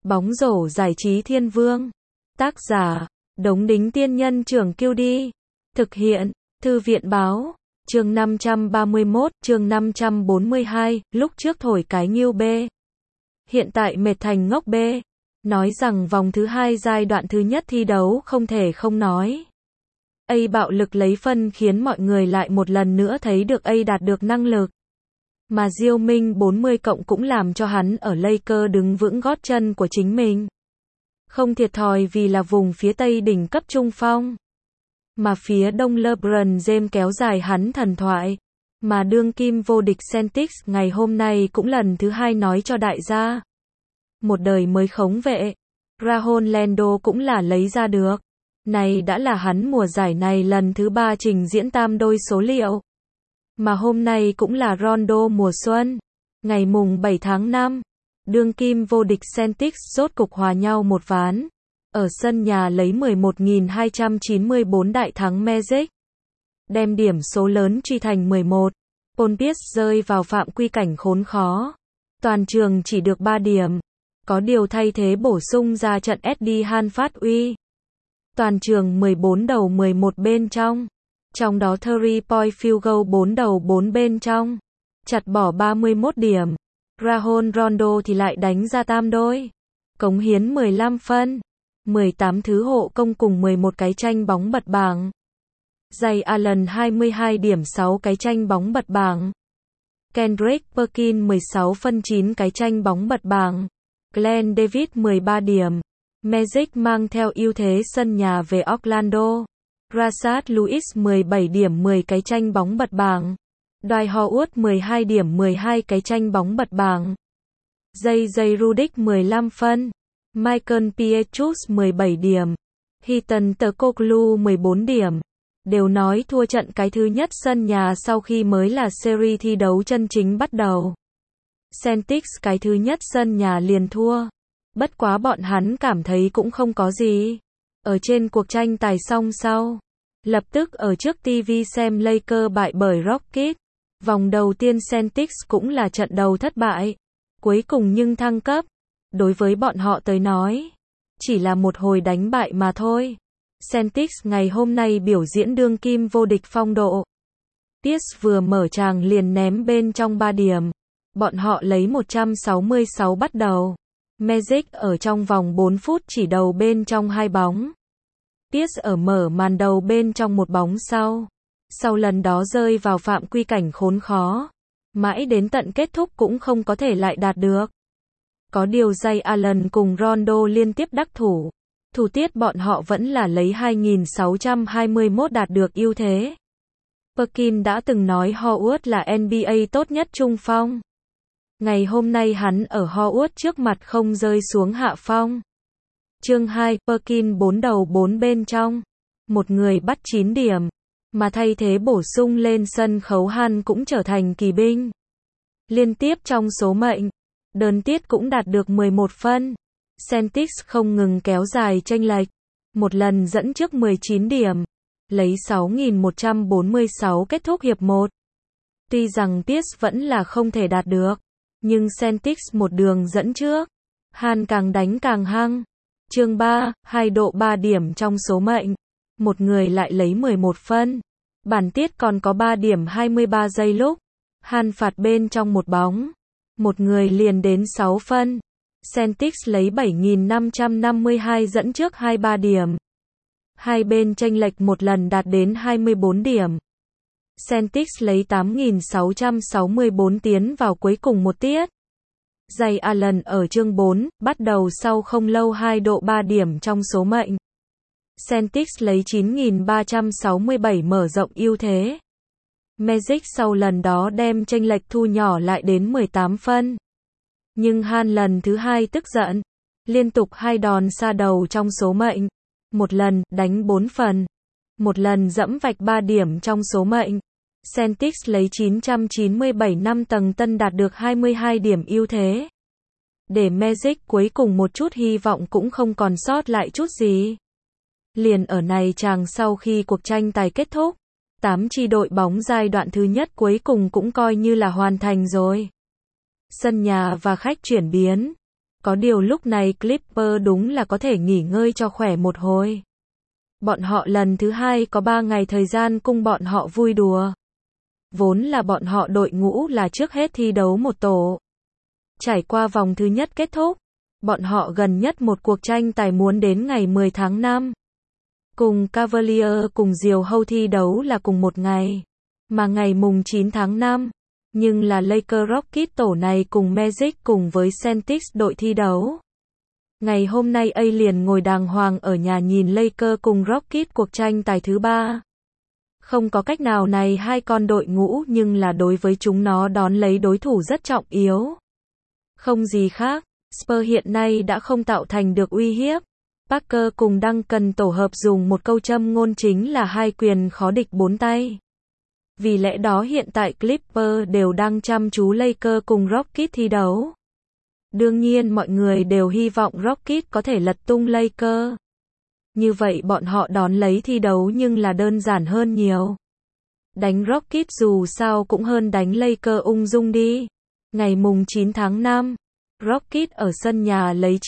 Bóng rổ giải trí thiên vương. Tác giả, Đống Đính Tiên Nhân Trưởng Kiêu Đi. Thực hiện, Thư viện Báo. Chương 531, chương 542, lúc trước thổi cái nghiêu B. Hiện tại mệt thành ngốc B. Nói rằng vòng thứ 2 giai đoạn thứ nhất thi đấu không thể không nói. A bạo lực lấy phân khiến mọi người lại một lần nữa thấy được A đạt được năng lực. Mà Diêu Minh 40 cộng cũng làm cho hắn ở Lakers đứng vững gót chân của chính mình. Không thiệt thòi vì là vùng phía Tây đỉnh cấp trung phong. Mà phía Đông LeBron James kéo dài hắn thần thoại. Mà đương kim vô địch Celtics ngày hôm nay cũng lần thứ 2 nói cho đại gia. Một đời mới khống vệ. Rajon Rondo cũng là lấy ra được. Này đã là hắn mùa giải này lần thứ 3 trình diễn tam đôi số liệu. Mà hôm nay cũng là Rondo mùa xuân. Ngày mùng 7 tháng 5, đương kim vô địch Celtics rốt cục hòa nhau một ván. Ở sân nhà lấy 11.294 đại thắng Magic. Đem điểm số lớn truy thành 11. Paul Pierce rơi vào phạm quy cảnh khốn khó. Toàn trường chỉ được 3 điểm. Có điều thay thế bổ sung ra trận Eddie Han phát uy. Toàn trường 14 đầu 11 bên trong. Trong đó 3-point field goal 4 đầu 4 bên trong. Chặt bỏ 31 điểm. Rajon Rondo thì lại đánh ra tam đôi. Cống hiến 15 phân. 18 thứ hộ công cùng 11 cái tranh bóng bật bảng. Ray Allen 22 điểm 6 cái tranh bóng bật bảng. Kendrick Perkins 16 phân 9 cái tranh bóng bật bảng. Glenn Davis 13 điểm. Magic mang theo ưu thế sân nhà về Orlando. Rashard Lewis 17 điểm 10 cái tranh bóng bật bảng. Dwight Howard 12 điểm 12 cái tranh bóng bật bảng. JJ Redick 15 phân. Michael Pietrus 17 điểm. Heaton Turkoglu 14 điểm. Đều nói thua trận cái thứ nhất sân nhà sau khi mới là series thi đấu chân chính bắt đầu. Celtics cái thứ nhất sân nhà liền thua. Bất quá bọn hắn cảm thấy cũng không có gì. Ở trên cuộc tranh tài xong sau, lập tức ở trước TV xem Lakers bại bởi Rockets. Vòng đầu tiên Celtics cũng là trận đầu thất bại. Cuối cùng nhưng thăng cấp. Đối với bọn họ tới nói, chỉ là một hồi đánh bại mà thôi. Celtics ngày hôm nay biểu diễn đương kim vô địch phong độ. Pierce vừa mở tràng liền ném bên trong 3 điểm. Bọn họ lấy 166 bắt đầu. Magic ở trong vòng 4 phút chỉ đầu bên trong 2 bóng. Pierce ở mở màn đầu bên trong 1 bóng sau. Sau lần đó rơi vào phạm quy cảnh khốn khó. Mãi đến tận kết thúc cũng không có thể lại đạt được. Có điều Ray Allen cùng Rondo liên tiếp đắc thủ. Thủ tiết bọn họ vẫn là lấy 2621 đạt được ưu thế. Perkins đã từng nói Howard là NBA tốt nhất trung phong. Ngày hôm nay hắn ở Howard trước mặt không rơi xuống hạ phong. Chương 2, Perkins 4 đầu 4 bên trong. Một người bắt 9 điểm. Mà thay thế bổ sung lên sân khấu Han cũng trở thành kỳ binh. Liên tiếp trong số mệnh. Đơn tiết cũng đạt được 11 phân. Celtics không ngừng kéo dài chênh lệch. Một lần dẫn trước 19 điểm. Lấy 6.146 kết thúc hiệp 1. Tuy rằng Pierce vẫn là không thể đạt được. Nhưng Celtics một đường dẫn trước. Han càng đánh càng hăng. Chương 3, 2 độ 3 điểm trong số mệnh. Một người lại lấy 11 phân. Bản tiết còn có 3 điểm 23 giây lúc. Han phạt bên trong 1 bóng. Một người liền đến 6 phân. Celtics lấy 7.552 dẫn trước 23 điểm. Hai bên chênh lệch một lần đạt đến 24 điểm. Celtics lấy 8.664 tiến vào cuối cùng một tiết. Ray Allen ở chương 4, bắt đầu sau không lâu 2 độ 3 điểm trong số mệnh. Celtics lấy 9.367 mở rộng ưu thế. Magic sau lần đó đem chênh lệch thu nhỏ lại đến 18 phân. Nhưng Han lần thứ 2 tức giận. Liên tục 2 đòn xa đầu trong số mệnh. Một lần đánh 4 phần. Một lần dẫm vạch 3 điểm trong số mệnh. Celtics lấy 997 năm tầng tân đạt được 22 điểm ưu thế. Để Magic cuối cùng một chút hy vọng cũng không còn sót lại chút gì. Liền ở này chàng sau khi cuộc tranh tài kết thúc, 8 chi đội bóng giai đoạn thứ nhất cuối cùng cũng coi như là hoàn thành rồi. Sân nhà và khách chuyển biến. Có điều lúc này Clippers đúng là có thể nghỉ ngơi cho khỏe một hồi. Bọn họ lần thứ hai có 3 ngày thời gian cung bọn họ vui đùa. Vốn là bọn họ đội ngũ là trước hết thi đấu một tổ. Trải qua vòng thứ nhất kết thúc, bọn họ gần nhất một cuộc tranh tài muốn đến ngày 10 tháng 5. Cùng Cavaliers cùng Diều Hâu thi đấu là cùng một ngày, mà ngày mùng 9 tháng 5, nhưng là Lakers Rockets tổ này cùng Magic cùng với Celtics đội thi đấu. Ngày hôm nay A liền ngồi đàng hoàng ở nhà nhìn Lakers cùng Rockets cuộc tranh tài thứ 3. Không có cách nào này hai con đội ngũ nhưng là đối với chúng nó đón lấy đối thủ rất trọng yếu. Không gì khác, Spurs hiện nay đã không tạo thành được uy hiếp. Parker cùng Duncan tổ hợp dùng một câu châm ngôn chính là hai quyền khó địch bốn tay. Vì lẽ đó hiện tại Clippers đều đang chăm chú Lakers cùng Rockets thi đấu. Đương nhiên mọi người đều hy vọng Rockets có thể lật tung Lakers. Như vậy bọn họ đón lấy thi đấu nhưng là đơn giản hơn nhiều. Đánh Rockets dù sao cũng hơn đánh Lakers ung dung đi. Ngày mùng 9 tháng 5, Rockets ở sân nhà lấy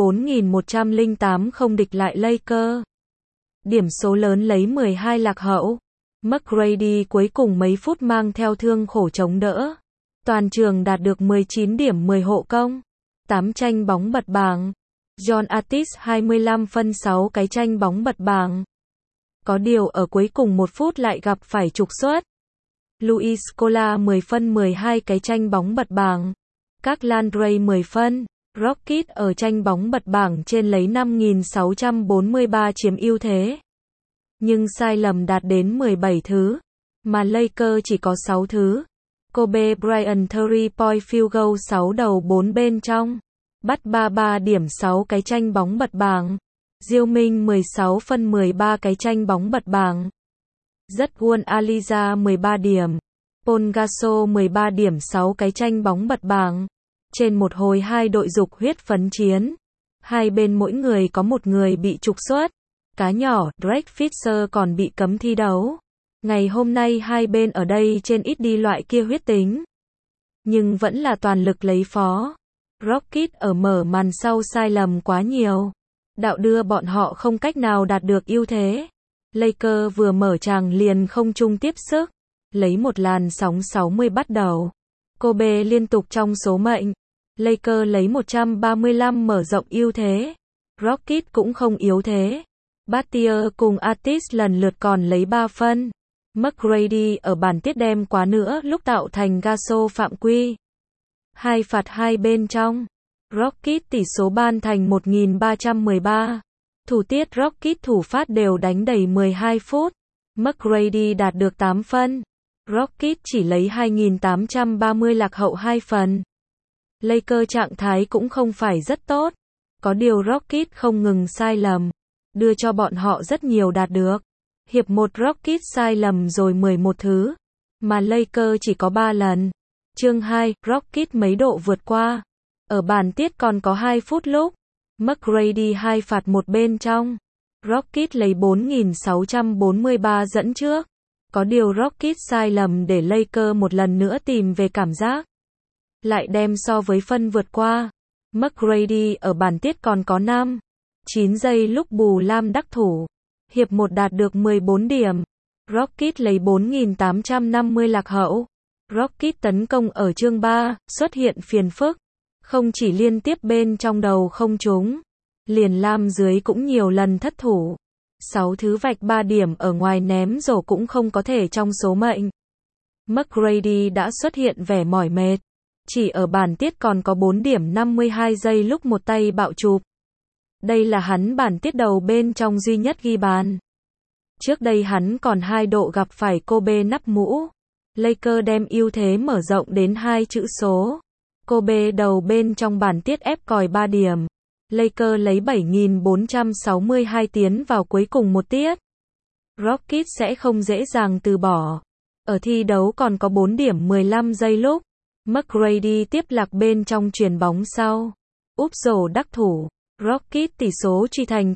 94.108 không địch lại Lakers. Điểm số lớn lấy 12 lạc hậu. McGrady cuối cùng mấy phút mang theo thương khổ chống đỡ. Toàn trường đạt được 19 điểm 10 hộ công. 8 tranh bóng bật bảng. John Artis 25 phân 6 cái tranh bóng bật bảng. Có điều ở cuối cùng 1 phút lại gặp phải trục xuất. Luis Scola 10 phân 12 cái tranh bóng bật bảng. Các Landry 10 phân. Rockets ở tranh bóng bật bảng trên lấy 5.643 chiếm ưu thế. Nhưng sai lầm đạt đến 17 thứ. Mà Lakers chỉ có 6 thứ. Kobe Bryant 3-point field goal 6 đầu 4 bên trong. Bắt 33 điểm 6 cái tranh bóng bật bảng. Diêu Minh 16 phân 13 cái tranh bóng bật bảng. Rất Won Aliza 13 điểm. Paul Gasol 13 điểm 6 cái tranh bóng bật bảng. Trên một hồi hai đội dục huyết phấn chiến. Hai bên mỗi người có một người bị trục xuất. Cá nhỏ, Drake Fisher còn bị cấm thi đấu. Ngày hôm nay hai bên ở đây trên ít đi loại kia huyết tính. Nhưng vẫn là toàn lực lấy phó. Rockets ở mở màn sau sai lầm quá nhiều. Đạo đưa bọn họ không cách nào đạt được ưu thế. Lakers vừa mở tràng liền không chung tiếp sức. Lấy một làn sóng 60 bắt đầu. Kobe liên tục trong số mệnh. Lakers lấy 135 mở rộng ưu thế. Rockets cũng không yếu thế. Battier cùng Artis lần lượt còn lấy 3 phân. McGrady ở bàn tiết đem quá nữa lúc tạo thành Gasol phạm quy. 2 phạt 2 bên trong. Rockets tỷ số ban thành 1313. Thủ tiết Rockets thủ phát đều đánh đầy 12 phút. McGrady đạt được 8 phân. Rockets chỉ lấy 2.830 lạc hậu 2 phần. Lakers trạng thái cũng không phải rất tốt. Có điều Rockets không ngừng sai lầm. Đưa cho bọn họ rất nhiều đạt được. Hiệp 1 Rockets sai lầm rồi 11 thứ. Mà Lakers chỉ có 3 lần. Chương 2, Rockets mấy độ vượt qua. Ở bàn tiết còn có 2 phút lúc. McGrady 2 phạt một bên trong. Rockets lấy 4.643 dẫn trước. Có điều Rockets sai lầm để Lakers một lần nữa tìm về cảm giác. Lại đem so với phân vượt qua. McGrady ở bàn tiết còn có 9 giây lúc bù lam đắc thủ. Hiệp 1 đạt được 14 điểm. Rockets lấy 4.850 lạc hậu. Rockets tấn công ở chương 3, xuất hiện phiền phức. Không chỉ liên tiếp bên trong đầu không trúng. Liền lam dưới cũng nhiều lần thất thủ. 6 thứ vạch 3 điểm ở ngoài ném rổ cũng không có thể trong số mệnh. McGrady đã xuất hiện vẻ mỏi mệt. Chỉ ở bàn tiết còn có 4 điểm 52 giây lúc một tay bạo chụp. Đây là hắn bản tiết đầu bên trong duy nhất ghi bàn. Trước đây hắn còn 2 độ gặp phải Kobe nắp mũ. Lakers đem ưu thế mở rộng đến 2 chữ số. Kobe đầu bên trong bản tiết ép còi 3 điểm. Lakers lấy 7.462 tiến vào cuối cùng một tiết. Rockets sẽ không dễ dàng từ bỏ. Ở thi đấu còn có 4 điểm 15 giây lúc. McGrady tiếp lạc bên trong chuyền bóng sau. Úp rổ đắc thủ. Rockets tỷ số truy thành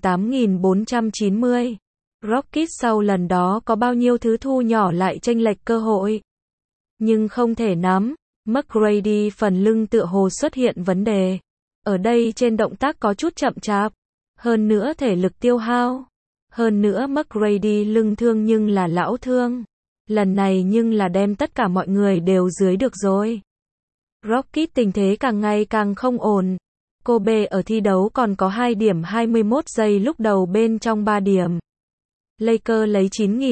8.490. Rockets sau lần đó có bao nhiêu thứ thu nhỏ lại chênh lệch cơ hội. Nhưng không thể nắm. McGrady phần lưng tựa hồ xuất hiện vấn đề. Ở đây trên động tác có chút chậm chạp. Hơn nữa thể lực tiêu hao. Hơn nữa McGrady lưng thương nhưng là lão thương. Lần này nhưng là đem tất cả mọi người đều dưới được rồi. Rockets tình thế càng ngày càng không ổn. Kobe ở thi đấu còn có 2 điểm 21 giây lúc đầu bên trong 3 điểm. Lakers lấy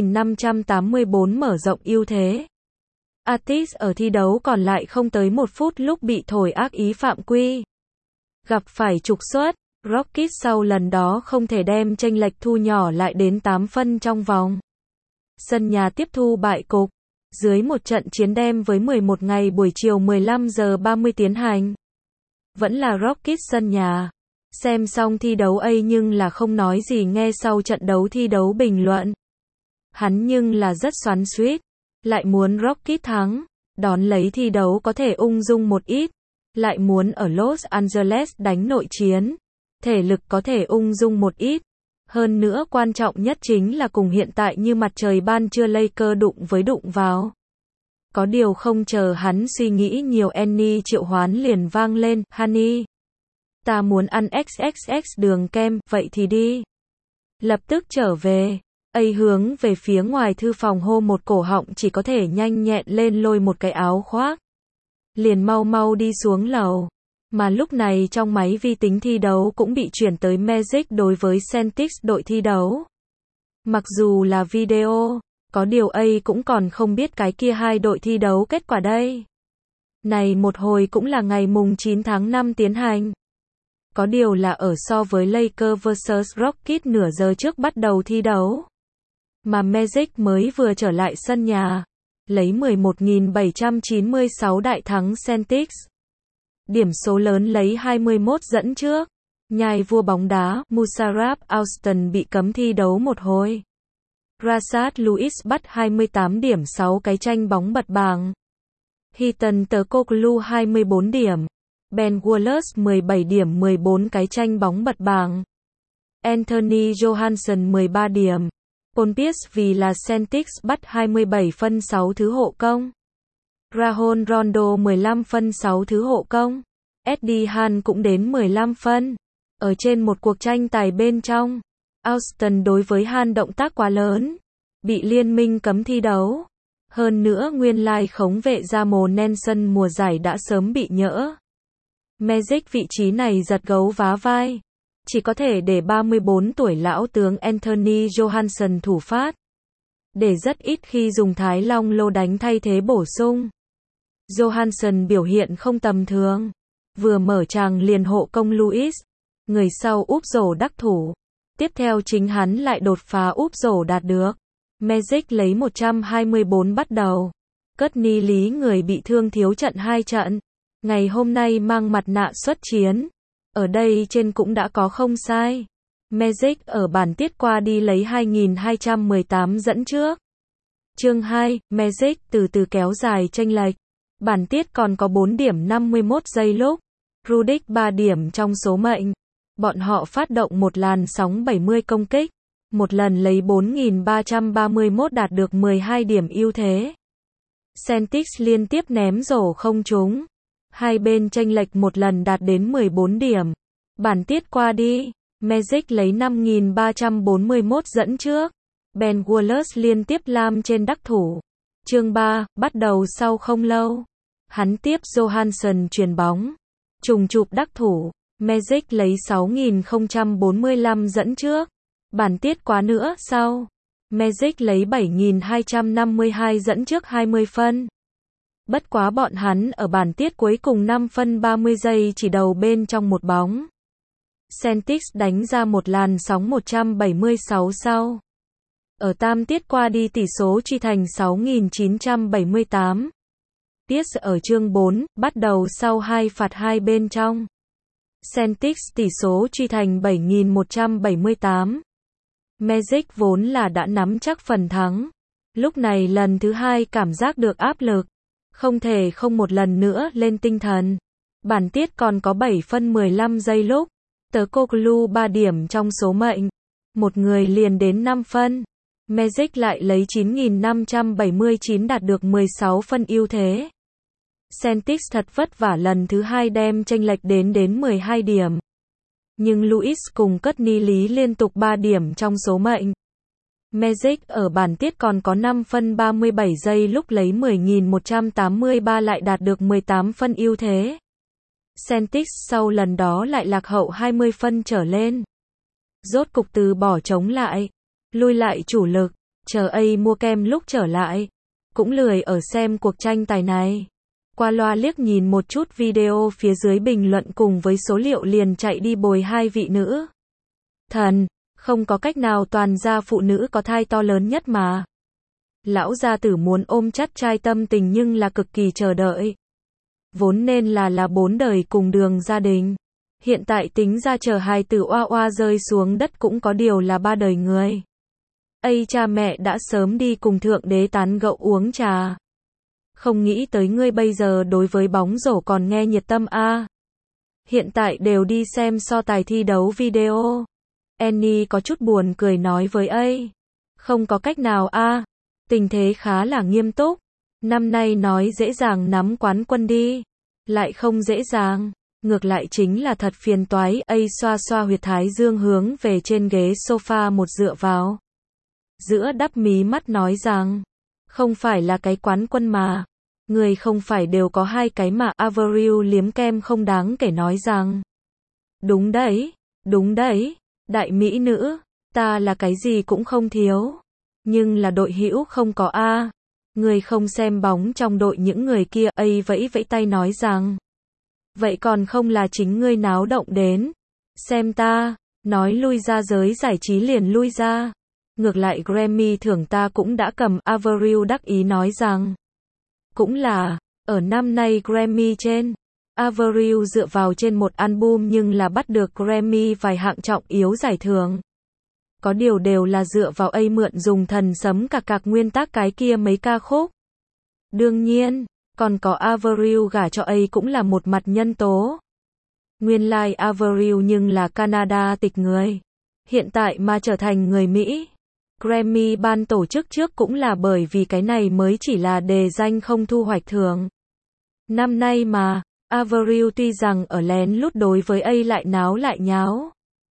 9.584 mở rộng ưu thế. Atis ở thi đấu còn lại không tới 1 phút lúc bị thổi ác ý phạm quy. Gặp phải trục xuất, Rockets sau lần đó không thể đem chênh lệch thu nhỏ lại đến 8 phân trong vòng. Sân nhà tiếp thu bại cục. Dưới một trận chiến đem với 11 ngày buổi chiều 15 giờ 30 tiến hành. Vẫn là Rockets sân nhà. Xem xong thi đấu ấy nhưng là không nói gì nghe sau trận đấu thi đấu bình luận. Hắn nhưng là rất xoắn xuýt. Lại muốn Rockets thắng. Đón lấy thi đấu có thể ung dung một ít. Lại muốn ở Los Angeles đánh nội chiến. Thể lực có thể ung dung một ít. Hơn nữa quan trọng nhất chính là cùng hiện tại như mặt trời ban trưa Lakers đụng vào. Có điều không chờ hắn suy nghĩ nhiều Annie triệu hoán liền vang lên, Honey. Ta muốn ăn XXX đường kem, vậy thì đi. Lập tức trở về. A hướng về phía ngoài thư phòng hô một cổ họng chỉ có thể nhanh nhẹn lên lôi một cái áo khoác. Liền mau mau đi xuống lầu. Mà lúc này trong máy vi tính thi đấu cũng bị chuyển tới Magic đối với Celtics đội thi đấu. Mặc dù là video, có điều A cũng còn không biết cái kia hai đội thi đấu kết quả đây. Này một hồi cũng là ngày mùng 9 tháng 5 tiến hành. Có điều là ở so với Lakers vs Rockets nửa giờ trước bắt đầu thi đấu. Mà Magic mới vừa trở lại sân nhà, lấy 11.796 đại thắng Celtics. Điểm số lớn lấy 21 dẫn trước. Nhai vua bóng đá, Musarraf Austin bị cấm thi đấu một hồi. Rashard Lewis bắt 28 điểm 6 cái tranh bóng bật bảng. Heaton Turkoglu 24 điểm. Ben Wallace 17 điểm 14 cái tranh bóng bật bảng. Anthony Johansson 13 điểm. Paul Pierce vì là Celtics bắt 27 phân 6 thứ hộ công. Rajon Rondo 15 phân 6 thứ hộ công. Eddie Hahn cũng đến 15 phân. Ở trên một cuộc tranh tài bên trong, Austin đối với Hahn động tác quá lớn, bị liên minh cấm thi đấu. Hơn nữa nguyên lai khống vệ Jamal Nelson mùa giải đã sớm bị nhỡ. Magic vị trí này giật gấu vá vai. Chỉ có thể để 34 tuổi lão tướng Anthony Johansson thủ phát. Để rất ít khi dùng Thái Long lô đánh thay thế bổ sung. Johansson biểu hiện không tầm thường. Vừa mở tràng liền hộ công Lewis. Người sau úp rổ đắc thủ. Tiếp theo chính hắn lại đột phá úp rổ đạt được. Magic lấy 124 bắt đầu. Courtney Lý người bị thương thiếu trận 2 trận. Ngày hôm nay mang mặt nạ xuất chiến. Ở đây trên cũng đã có không sai. Magic ở bản tiết qua đi lấy 2.218 dẫn trước. Chương 2, Magic từ từ kéo dài chênh lệch. Bản tiết còn có 4 điểm 51 giây lúc. Rudick 3 điểm trong số mệnh. Bọn họ phát động một làn sóng 70 công kích. Một lần lấy 4.331 đạt được 12 điểm ưu thế. Celtics liên tiếp ném rổ không trúng. Hai bên chênh lệch một lần đạt đến 14 điểm. Bản tiết qua đi, Magic lấy 5.341 dẫn trước. Ben Wallace liên tiếp lam trên đắc thủ. Chương 3, bắt đầu sau không lâu. Hắn tiếp Johansson chuyền bóng. Trùng chụp đắc thủ. Magic lấy 6.045 dẫn trước. Bản tiết quá nữa sau. Magic lấy 7.252 dẫn trước 20 phân. Bất quá bọn hắn ở bản tiết cuối cùng 5 phân 30 giây chỉ đầu bên trong một bóng. Celtics đánh ra một làn sóng 176 sau. Ở tam tiết qua đi tỷ số truy thành 6.978. Pierce ở chương 4, bắt đầu sau 2 phạt 2 bên trong. Celtics tỷ số truy thành 7.178. Magic vốn là đã nắm chắc phần thắng. Lúc này lần thứ hai cảm giác được áp lực. Không thể không một lần nữa lên tinh thần. Bản tiết còn có 7 phân 15 giây lúc. Turkoglu 3 điểm trong số mệnh. Một người liền đến 5 phân. Magic lại lấy 9.579 đạt được 16 phân ưu thế. Celtics thật vất vả lần thứ 2 đem chênh lệch đến 12 điểm. Nhưng Louis cùng Courtney Lee liên tục 3 điểm trong số mệnh. Magic ở bản tiết còn có 5 phân 37 giây lúc lấy 10.183 lại đạt được 18 phân ưu thế. Celtics sau lần đó lại lạc hậu 20 phân trở lên. Rốt cục từ bỏ chống lại, lui lại chủ lực, chờ A mua kem lúc trở lại. Cũng lười ở xem cuộc tranh tài này. Qua loa liếc nhìn một chút video phía dưới bình luận cùng với số liệu liền chạy đi bồi hai vị nữ thần. Không có cách nào, toàn gia phụ nữ có thai to lớn nhất mà. Lão gia tử muốn ôm chắt trai tâm tình nhưng là cực kỳ chờ đợi. Vốn nên là 4 đời cùng đường gia đình. Hiện tại tính ra chờ hài tử oa oa rơi xuống đất cũng có điều là 3 đời người. Cha mẹ đã sớm đi cùng thượng đế tán gẫu uống trà. Không nghĩ tới ngươi bây giờ đối với bóng rổ còn nghe nhiệt tâm a. Hiện tại đều đi xem so tài thi đấu video. Annie có chút buồn cười nói với A. Không có cách nào a. Tình thế khá là nghiêm túc. Năm nay nói dễ dàng nắm quán quân đi. Lại không dễ dàng. Ngược lại chính là thật phiền toái. A xoa xoa huyệt thái dương hướng về trên ghế sofa một dựa vào. Giữa đắp mí mắt nói rằng. Không phải là cái quán quân mà. Người không phải đều có 2 cái mà. Avril liếm kem không đáng kể nói rằng. Đúng đấy. Đúng đấy. Đại mỹ nữ. Ta là cái gì cũng không thiếu. Nhưng là đội hữu không có a. Người không xem bóng trong đội những người kia. A vẫy vẫy tay nói rằng. Vậy còn không là chính ngươi náo động đến. Xem ta. Nói lui ra giới giải trí liền lui ra. Ngược lại Grammy thưởng ta cũng đã cầm. Avril đắc ý nói rằng. Cũng là, ở năm nay Grammy trên. Avril dựa vào trên một album nhưng là bắt được Grammy vài hạng trọng yếu giải thưởng. Có điều đều là dựa vào A mượn dùng thần sấm cạc nguyên tác cái kia mấy ca khúc. Đương nhiên, còn có Avril gả cho A cũng là một mặt nhân tố. Nguyên lai Avril nhưng là Canada tịch người. Hiện tại mà trở thành người Mỹ. Grammy ban tổ chức trước cũng là bởi vì cái này mới chỉ là đề danh không thu hoạch thưởng. Năm nay mà, Avril tuy rằng ở lén lút đối với A lại náo lại nháo.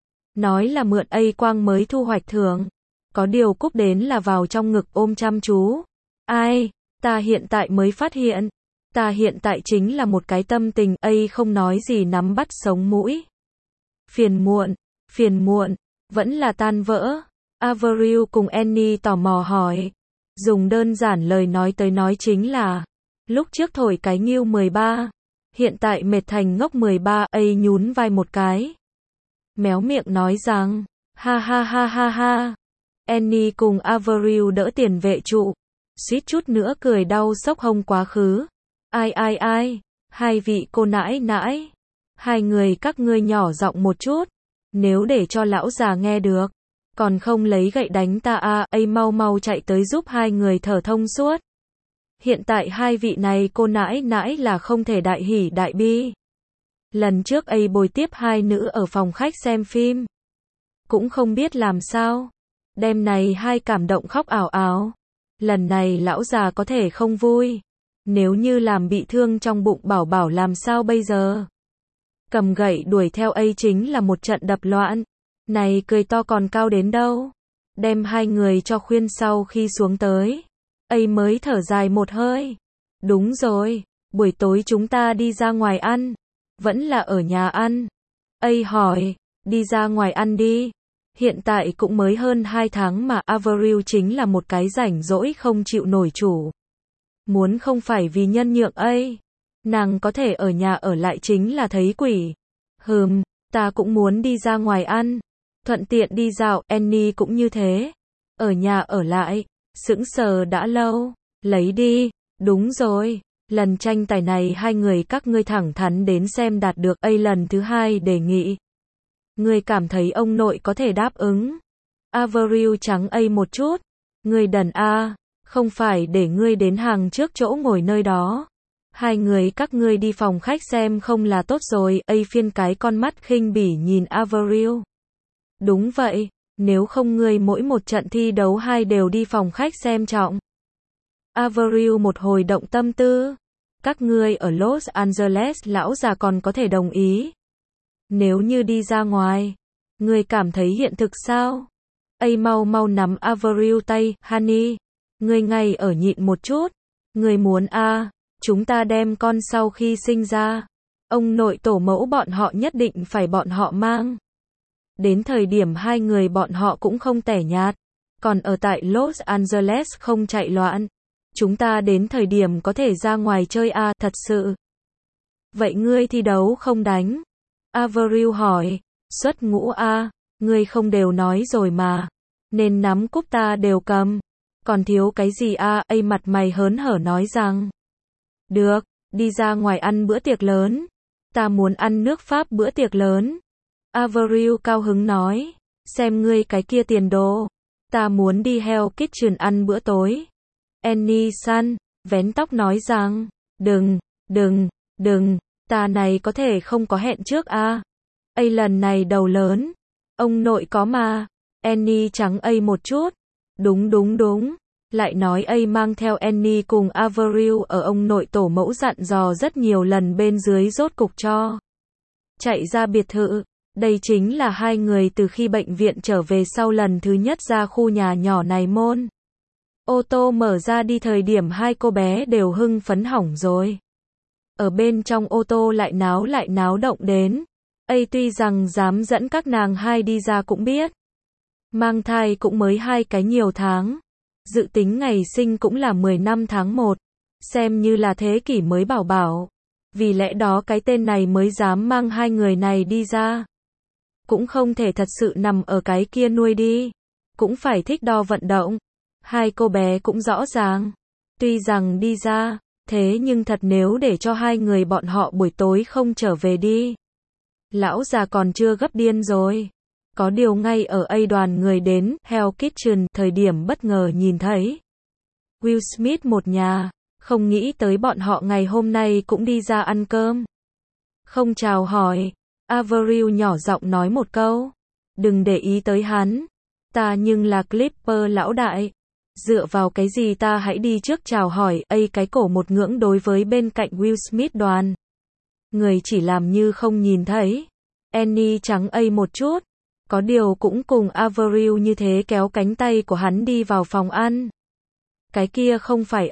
Nói là mượn A quang mới thu hoạch thưởng. Có điều cúp đến là vào trong ngực ôm chăm chú. Ai, ta hiện tại mới phát hiện. Ta hiện tại chính là một cái tâm tình. A không nói gì nắm bắt sống mũi. Phiền muộn, vẫn là tan vỡ. Avril cùng Annie tò mò hỏi. Dùng đơn giản lời nói tới nói chính là. Lúc trước thổi cái nghiêu 13. Hiện tại mệt thành ngốc 13. A nhún vai một cái. Méo miệng nói rằng. Ha ha ha ha ha. Annie cùng Avril đỡ tiền vệ trụ. Suýt chút nữa cười đau sốc hông quá khứ. Ai. Hai vị cô nãi nãi. Hai người các ngươi nhỏ giọng một chút. Nếu để cho lão già nghe được. Còn không lấy gậy đánh ta a. A mau chạy tới giúp hai người thở thông suốt. Hiện tại hai vị này cô nãi nãi là không thể đại hỉ đại bi. Lần trước A bồi tiếp hai nữ ở phòng khách xem phim. Cũng không biết làm sao. Đêm này hai cảm động khóc ảo ảo. Lần này lão già có thể không vui. Nếu như làm bị thương trong bụng bảo bảo làm sao bây giờ? Cầm gậy đuổi theo A chính là một trận đập loạn. Này cười to còn cao đến đâu. Đem hai người cho khuyên sau khi xuống tới. A mới thở dài một hơi. Đúng rồi, buổi tối chúng ta đi ra ngoài ăn. Vẫn là ở nhà ăn. A hỏi, đi ra ngoài ăn đi. Hiện tại cũng mới hơn 2 tháng mà Avril chính là một cái rảnh rỗi không chịu nổi chủ. Muốn không phải vì nhân nhượng A. Nàng có thể ở nhà ở lại chính là thấy quỷ. Ta cũng muốn đi ra ngoài ăn. Thuận tiện đi dạo. Annie cũng như thế. Ở nhà ở lại. Sững sờ đã lâu. Lấy đi. Đúng rồi. Lần tranh tài này hai người các ngươi thẳng thắn đến xem đạt được A lần thứ 2 đề nghị. Ngươi cảm thấy ông nội có thể đáp ứng. Avril trắng A một chút. Ngươi đần a. Không phải để ngươi đến hàng trước chỗ ngồi nơi đó. Hai người các ngươi đi phòng khách xem không là tốt rồi. A phiên cái con mắt khinh bỉ nhìn Avril. Đúng vậy. Nếu không ngươi mỗi một trận thi đấu hai đều đi phòng khách xem trọng. Avril một hồi động tâm tư. Các ngươi ở Los Angeles lão già còn có thể đồng ý. Nếu như đi ra ngoài, ngươi cảm thấy hiện thực sao? Mau mau nắm Avril tay, honey. Ngươi ngay ở nhịn một chút. Ngươi muốn chúng ta đem con sau khi sinh ra. Ông nội tổ mẫu bọn họ nhất định phải bọn họ mang. Đến thời điểm hai người bọn họ cũng không tẻ nhạt. Còn ở tại Los Angeles không chạy loạn. Chúng ta đến thời điểm có thể ra ngoài chơi thật sự. Vậy ngươi thi đấu không đánh? Avril hỏi. Xuất ngũ ngươi không đều nói rồi mà. Nên nắm cúp ta đều cầm. Còn thiếu cái gì mặt mày hớn hở nói rằng. Được, đi ra ngoài ăn bữa tiệc lớn. Ta muốn ăn nước Pháp bữa tiệc lớn. Avril cao hứng nói. Xem ngươi cái kia tiền đồ. Ta muốn đi Hell Kitchen ăn bữa tối. Annie Sun, vén tóc nói rằng. Đừng, ta này có thể không có hẹn trước lần này đầu lớn. Ông nội có mà. Annie trắng một chút. Đúng. Lại nói mang theo Annie cùng Avril ở ông nội tổ mẫu dặn dò rất nhiều lần bên dưới rốt cục cho. Chạy ra biệt thự. Đây chính là hai người từ khi bệnh viện trở về sau lần thứ nhất ra khu nhà nhỏ này môn. Ô tô mở ra đi thời điểm hai cô bé đều hưng phấn hỏng rồi. Ở bên trong ô tô lại náo động đến. Tuy rằng dám dẫn các nàng hai đi ra cũng biết. Mang thai cũng mới 2 cái nhiều tháng. Dự tính ngày sinh cũng là 10 năm tháng 1. Xem như là thế kỷ mới bảo bảo. Vì lẽ đó cái tên này mới dám mang hai người này đi ra. Cũng không thể thật sự nằm ở cái kia nuôi đi. Cũng phải thích đo vận động. Hai cô bé cũng rõ ràng. Tuy rằng đi ra, thế nhưng thật nếu để cho hai người bọn họ buổi tối không trở về đi. Lão già còn chưa gấp điên rồi. Có điều ngay ở đoàn người đến Hell Kitchen thời điểm bất ngờ nhìn thấy Will Smith một nhà, không nghĩ tới bọn họ ngày hôm nay cũng đi ra ăn cơm. Không chào hỏi, Avril nhỏ giọng nói một câu. Đừng để ý tới hắn. Ta nhưng là Clipper lão đại. Dựa vào cái gì ta hãy đi trước chào hỏi cái cổ một ngưỡng đối với bên cạnh Will Smith đoàn. Người chỉ làm như không nhìn thấy. Annie trắng một chút. Có điều cũng cùng Avril như thế kéo cánh tay của hắn đi vào phòng ăn. Cái kia không phải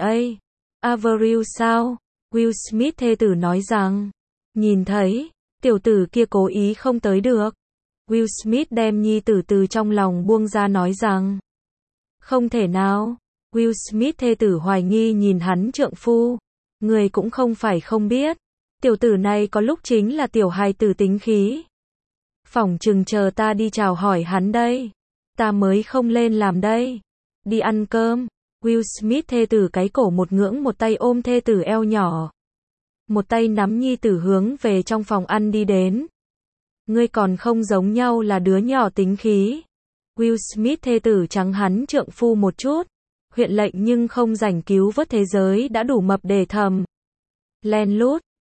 Avril sao? Will Smith thê tử nói rằng. Nhìn thấy, tiểu tử kia cố ý không tới được. Will Smith đem nhi tử từ trong lòng buông ra nói rằng. Không thể nào. Will Smith thê tử hoài nghi nhìn hắn trượng phu. Người cũng không phải không biết. Tiểu tử này có lúc chính là tiểu hài tử tính khí. Phỏng chừng chờ ta đi chào hỏi hắn đây. Ta mới không lên làm đây. Đi ăn cơm. Will Smith thê tử cái cổ một ngưỡng một tay ôm thê tử eo nhỏ. Một tay nắm nhi tử hướng về trong phòng ăn đi đến. Ngươi còn không giống nhau là đứa nhỏ tính khí. Will Smith thê tử trắng hắn trượng phu một chút. Huyện lệnh nhưng không rảnh cứu vớt thế giới đã đủ mập để thầm. Len lút.